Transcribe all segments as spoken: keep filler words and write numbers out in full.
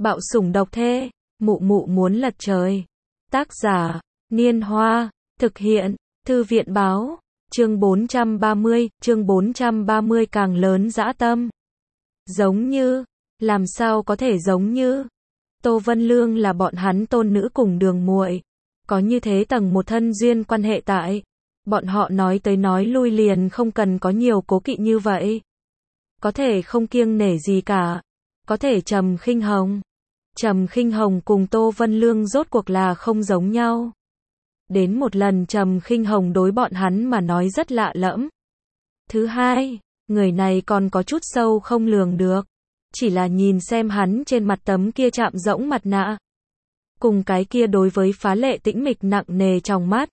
Bạo sủng độc thê, mụ mụ muốn lật trời. Tác giả, Niên Hoa, thực hiện, Thư viện báo, chương bốn trăm ba mươi, chương bốn trăm ba mươi càng lớn dã tâm. Giống như, làm sao có thể giống như, Tô Vân Lương là bọn hắn tôn nữ cùng đường muội, có như thế tầng một thân duyên quan hệ tại, bọn họ nói tới nói lui liền không cần có nhiều cố kỵ như vậy. Có thể không kiêng nể gì cả, có thể Trầm Khinh Hồng. Trầm Khinh Hồng cùng Tô Vân Lương rốt cuộc là không giống nhau. Đến một lần Trầm Khinh Hồng đối bọn hắn mà nói rất lạ lẫm. Thứ hai, người này còn có chút sâu không lường được. Chỉ là nhìn xem hắn trên mặt tấm kia chạm rỗng mặt nạ. Cùng cái kia đối với phá lệ tĩnh mịch nặng nề trong mắt.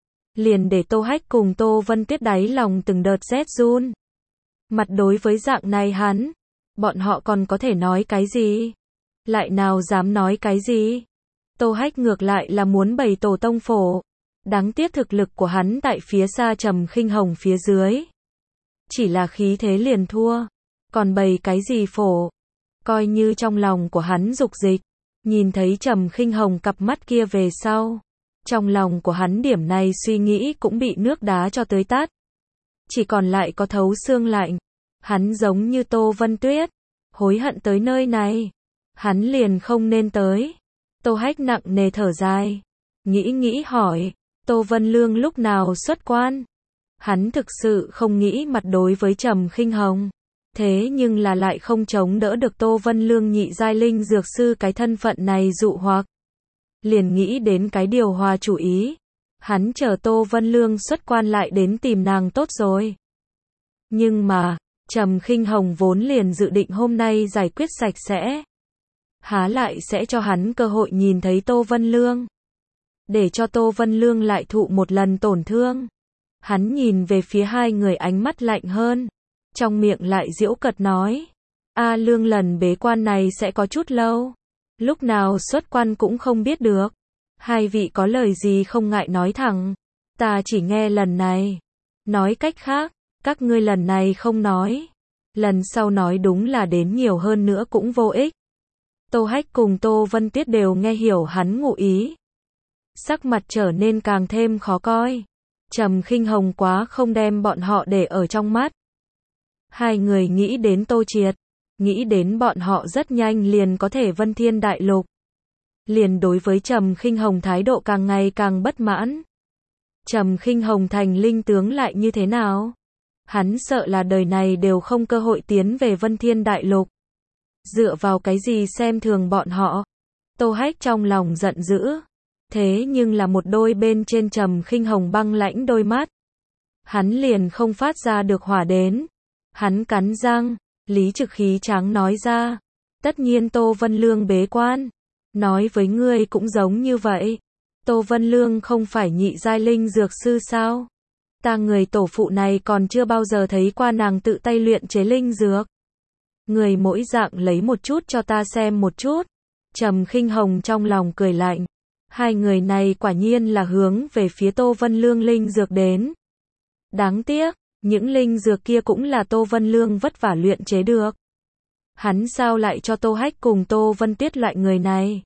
Liền để Tô Hách cùng Tô Vân Tuyết đáy lòng từng đợt rét run. Mặt đối với dạng này hắn, bọn họ còn có thể nói cái gì? Lại nào dám nói cái gì? Tô Hách ngược lại là muốn bày tổ tông phổ. Đáng tiếc thực lực của hắn tại phía xa Trầm Khinh Hồng phía dưới. Chỉ là khí thế liền thua. Còn bày cái gì phổ? Coi như trong lòng của hắn dục dịch. Nhìn thấy Trầm Khinh Hồng cặp mắt kia về sau. Trong lòng của hắn điểm này suy nghĩ cũng bị nước đá cho tưới tát. Chỉ còn lại có thấu xương lạnh. Hắn giống như Tô Vân Tuyết. Hối hận tới nơi này. Hắn liền không nên tới. Tô Hách nặng nề thở dài. Nghĩ nghĩ hỏi. Tô Vân Lương lúc nào xuất quan? Hắn thực sự không nghĩ mặt đối với Trầm Khinh Hồng. Thế nhưng là lại không chống đỡ được Tô Vân Lương nhị giai linh dược sư cái thân phận này dụ hoặc. Liền nghĩ đến cái điều hòa chủ ý. Hắn chờ Tô Vân Lương xuất quan lại đến tìm nàng tốt rồi. Nhưng mà, Trầm Khinh Hồng vốn liền dự định hôm nay giải quyết sạch sẽ. Há lại sẽ cho hắn cơ hội nhìn thấy Tô Vân Lương. Để cho Tô Vân Lương lại thụ một lần tổn thương. Hắn nhìn về phía hai người ánh mắt lạnh hơn. Trong miệng lại giễu cợt nói. A Lương lần bế quan này sẽ có chút lâu. Lúc nào xuất quan cũng không biết được. Hai vị có lời gì không ngại nói thẳng. Ta chỉ nghe lần này. Nói cách khác, các ngươi lần này không nói. Lần sau nói đúng là đến nhiều hơn nữa cũng vô ích. Tô Hách cùng Tô Vân Tuyết đều nghe hiểu hắn ngụ ý. Sắc mặt trở nên càng thêm khó coi. Trầm Khinh Hồng quá không đem bọn họ để ở trong mắt. Hai người nghĩ đến Tô Triệt, nghĩ đến bọn họ rất nhanh liền có thể vân thiên đại lục. Liền đối với Trầm Khinh Hồng thái độ càng ngày càng bất mãn. Trầm Khinh Hồng thành linh tướng lại như thế nào? Hắn sợ là đời này đều không cơ hội tiến về vân thiên đại lục. Dựa vào cái gì xem thường bọn họ? Tô Hách trong lòng giận dữ. Thế nhưng là một đôi bên trên Trầm Khinh Hồng băng lãnh đôi mắt. Hắn liền không phát ra được hỏa đến. Hắn cắn răng, lý trực khí tráng nói ra. Tất nhiên Tô Vân Lương bế quan. Nói với ngươi cũng giống như vậy. Tô Vân Lương không phải nhị giai linh dược sư sao? Ta người tổ phụ này còn chưa bao giờ thấy qua nàng tự tay luyện chế linh dược. Người mỗi dạng lấy một chút cho ta xem một chút. Trầm Khinh Hồng trong lòng cười lạnh. Hai người này quả nhiên là hướng về phía Tô Vân Lương linh dược đến. Đáng tiếc, những linh dược kia cũng là Tô Vân Lương vất vả luyện chế được. Hắn sao lại cho Tô Hách cùng Tô Vân Tuyết loại người này?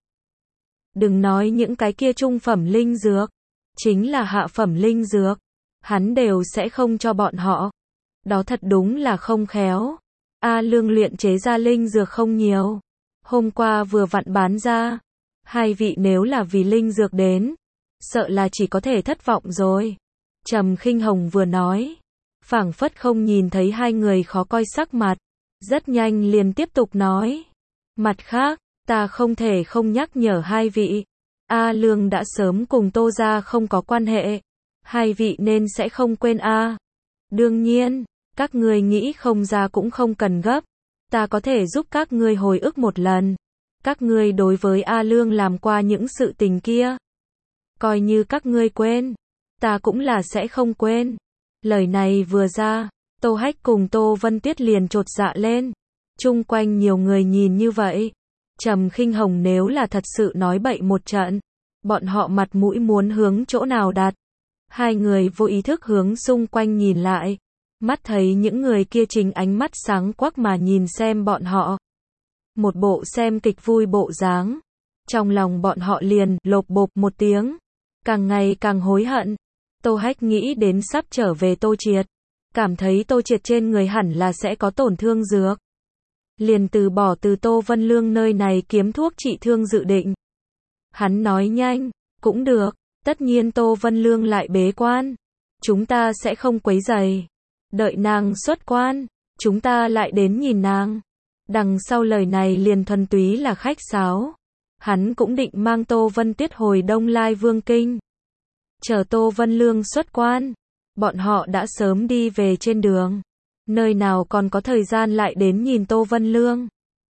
Đừng nói những cái kia trung phẩm linh dược, chính là hạ phẩm linh dược, hắn đều sẽ không cho bọn họ. Đó thật đúng là không khéo. A Lương luyện chế ra linh dược không nhiều. Hôm qua vừa vặn bán ra. Hai vị nếu là vì linh dược đến, sợ là chỉ có thể thất vọng rồi. Trầm Khinh Hồng vừa nói, phảng phất không nhìn thấy hai người khó coi sắc mặt. Rất nhanh liền tiếp tục nói. Mặt khác, ta không thể không nhắc nhở hai vị. A Lương đã sớm cùng Tô gia không có quan hệ. Hai vị nên sẽ không quên A. Đương nhiên, các ngươi nghĩ không ra cũng không cần gấp. Ta có thể giúp các ngươi hồi ức một lần. Các ngươi đối với A Lương làm qua những sự tình kia. Coi như các ngươi quên. Ta cũng là sẽ không quên. Lời này vừa ra, Tô Hách cùng Tô Vân Tuyết liền chột dạ lên. Chung quanh nhiều người nhìn như vậy. Trầm Khinh Hồng nếu là thật sự nói bậy một trận. Bọn họ mặt mũi muốn hướng chỗ nào đặt. Hai người vô ý thức hướng xung quanh nhìn lại. Mắt thấy những người kia chính ánh mắt sáng quắc mà nhìn xem bọn họ. một bộ xem kịch vui bộ dáng. Trong lòng bọn họ liền lộp bộp một tiếng, càng ngày càng hối hận. Tô Hách nghĩ đến sắp trở về Tô Triệt, cảm thấy Tô Triệt trên người hẳn là sẽ có tổn thương dược. Liền từ bỏ từ Tô Vân Lương nơi này kiếm thuốc trị thương dự định. Hắn nói nhanh, cũng được, tất nhiên Tô Vân Lương lại bế quan, chúng ta sẽ không quấy rầy. Đợi nàng xuất quan, chúng ta lại đến nhìn nàng. Đằng sau lời này liền thuần túy là khách sáo. Hắn cũng định mang Tô Vân Tuyết hồi Đông Lai Vương Kinh. Chờ Tô Vân Lương xuất quan, bọn họ đã sớm đi về trên đường. Nơi nào còn có thời gian lại đến nhìn Tô Vân Lương.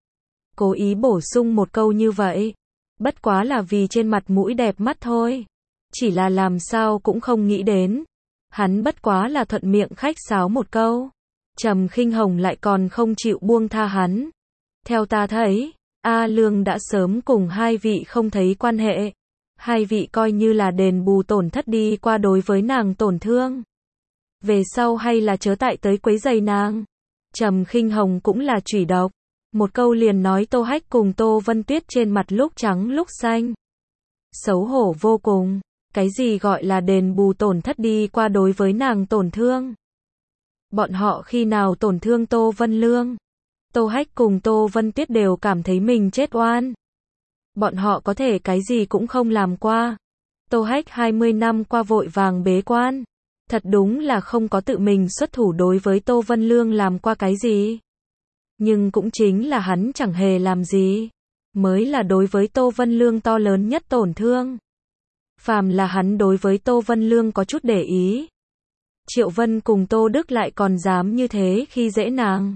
Cố ý bổ sung một câu như vậy, bất quá là vì trên mặt mũi đẹp mắt thôi. Chỉ là làm sao cũng không nghĩ đến. Hắn bất quá là thuận miệng khách sáo một câu. Trầm Khinh Hồng lại còn không chịu buông tha hắn. Theo ta thấy, A Lương đã sớm cùng hai vị không thấy quan hệ. Hai vị coi như là đền bù tổn thất đi qua đối với nàng tổn thương. Về sau hay là chớ tại tới quấy giày nàng. Trầm Khinh Hồng cũng là chủy độc. Một câu liền nói Tô Hách cùng Tô Vân Tuyết trên mặt lúc trắng lúc xanh. Xấu hổ vô cùng. Cái gì gọi là đền bù tổn thất đi qua đối với nàng tổn thương? Bọn họ khi nào tổn thương Tô Vân Lương? Tô Hách cùng Tô Vân Tuyết đều cảm thấy mình chết oan. Bọn họ có thể cái gì cũng không làm qua. Tô Hách hai mươi năm qua vội vàng bế quan. Thật đúng là không có tự mình xuất thủ đối với Tô Vân Lương làm qua cái gì. Nhưng cũng chính là hắn chẳng hề làm gì. Mới là đối với Tô Vân Lương to lớn nhất tổn thương. Phàm là hắn đối với Tô Vân Lương có chút để ý. Triệu Vân cùng Tô Đức lại còn dám như thế khi dễ nàng.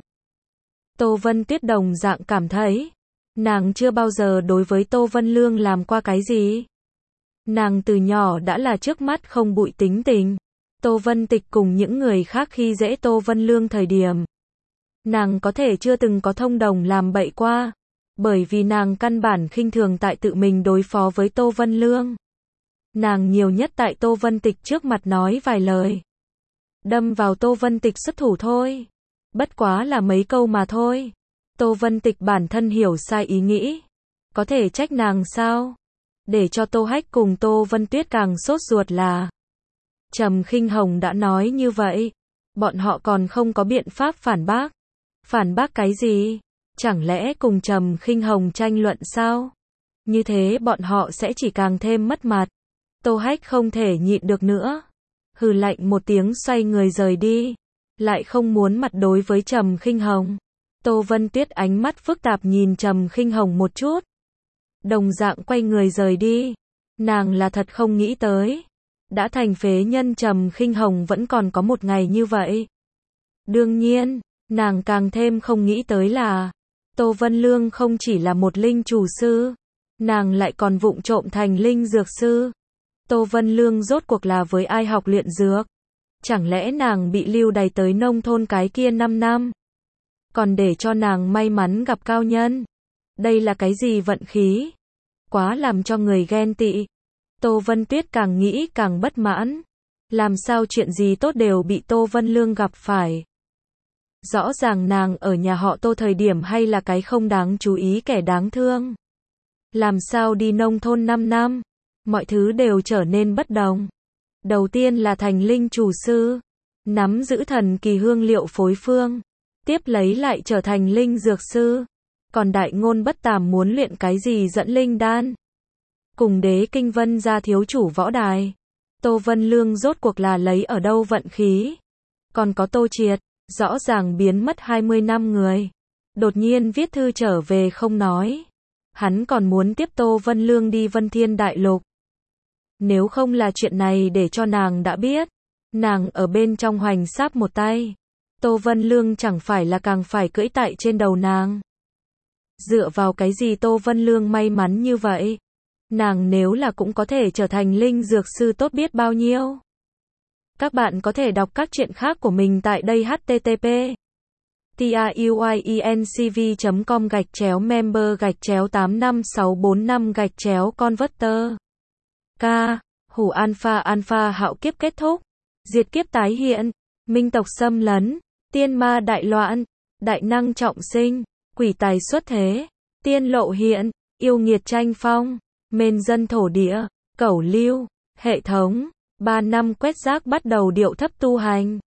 Tô Vân Tuyết đồng dạng cảm thấy, nàng chưa bao giờ đối với Tô Vân Lương làm qua cái gì. Nàng từ nhỏ đã là trước mắt không bụi tính tình. Tô Vân Tịch cùng những người khác khi dễ Tô Vân Lương thời điểm. Nàng có thể chưa từng có thông đồng làm bậy qua. Bởi vì nàng căn bản khinh thường tại tự mình đối phó với Tô Vân Lương. Nàng nhiều nhất tại Tô Vân Tịch trước mặt nói vài lời. Đâm vào Tô Vân Tịch xuất thủ thôi. Bất quá là mấy câu mà thôi. Tô Vân Tịch bản thân hiểu sai ý nghĩ. Có thể trách nàng sao? Để cho Tô Hách cùng Tô Vân Tuyết càng sốt ruột là Trầm Khinh Hồng đã nói như vậy. Bọn họ còn không có biện pháp phản bác. Phản bác cái gì? Chẳng lẽ cùng Trầm Khinh Hồng tranh luận sao? Như thế bọn họ sẽ chỉ càng thêm mất mặt. Tô Hách không thể nhịn được nữa. Hừ lạnh một tiếng xoay người rời đi. Lại không muốn mặt đối với Trầm Khinh Hồng. Tô Vân Tuyết ánh mắt phức tạp nhìn Trầm Khinh Hồng một chút. Đồng dạng quay người rời đi. Nàng là thật không nghĩ tới. Đã thành phế nhân Trầm Khinh Hồng vẫn còn có một ngày như vậy. Đương nhiên, nàng càng thêm không nghĩ tới là Tô Vân Lương không chỉ là một linh chủ sư. Nàng lại còn vụng trộm thành linh dược sư. Tô Vân Lương rốt cuộc là với ai học luyện dược? Chẳng lẽ nàng bị lưu đày tới nông thôn cái kia năm năm? Còn để cho nàng may mắn gặp cao nhân? Đây là cái gì vận khí? Quá làm cho người ghen tị. Tô Vân Tuyết càng nghĩ càng bất mãn. Làm sao chuyện gì tốt đều bị Tô Vân Lương gặp phải? Rõ ràng nàng ở nhà họ Tô thời điểm hay là cái không đáng chú ý kẻ đáng thương. Làm sao đi nông thôn năm năm? Mọi thứ đều trở nên bất đồng. Đầu tiên là thành linh chủ sư, nắm giữ thần kỳ hương liệu phối phương, tiếp lấy lại trở thành linh dược sư. Còn Đại Ngôn Bất Tàm muốn luyện cái gì dẫn linh đan. Cùng Đế Kinh Vân ra thiếu chủ võ đài. Tô Vân Lương rốt cuộc là lấy ở đâu vận khí. Còn có Tô Triệt, rõ ràng biến mất hai mươi năm người. Đột nhiên viết thư trở về không nói. Hắn còn muốn tiếp Tô Vân Lương đi Vân Thiên Đại Lục. Nếu không là chuyện này để cho nàng đã biết, nàng ở bên trong hoành sáp một tay, Tô Vân Lương chẳng phải là càng phải cưỡi tại trên đầu nàng. Dựa vào cái gì Tô Vân Lương may mắn như vậy? Nàng nếu là cũng có thể trở thành linh dược sư tốt biết bao nhiêu. Các bạn có thể đọc các chuyện khác của mình tại đây h t t p truyencv chấm com gạch chéo member gạch chéo tám năm sáu bốn năm gạch chéo converter. K. Hủ Alpha Alpha hạo kiếp kết thúc. Diệt kiếp tái hiện. Minh tộc xâm lấn. Tiên ma đại loạn. Đại năng trọng sinh. Quỷ tài xuất thế. tiên lộ hiện, yêu nghiệt tranh phong, mên dân thổ địa, cẩu lưu, hệ thống, ba năm quét rác bắt đầu điệu thấp tu hành.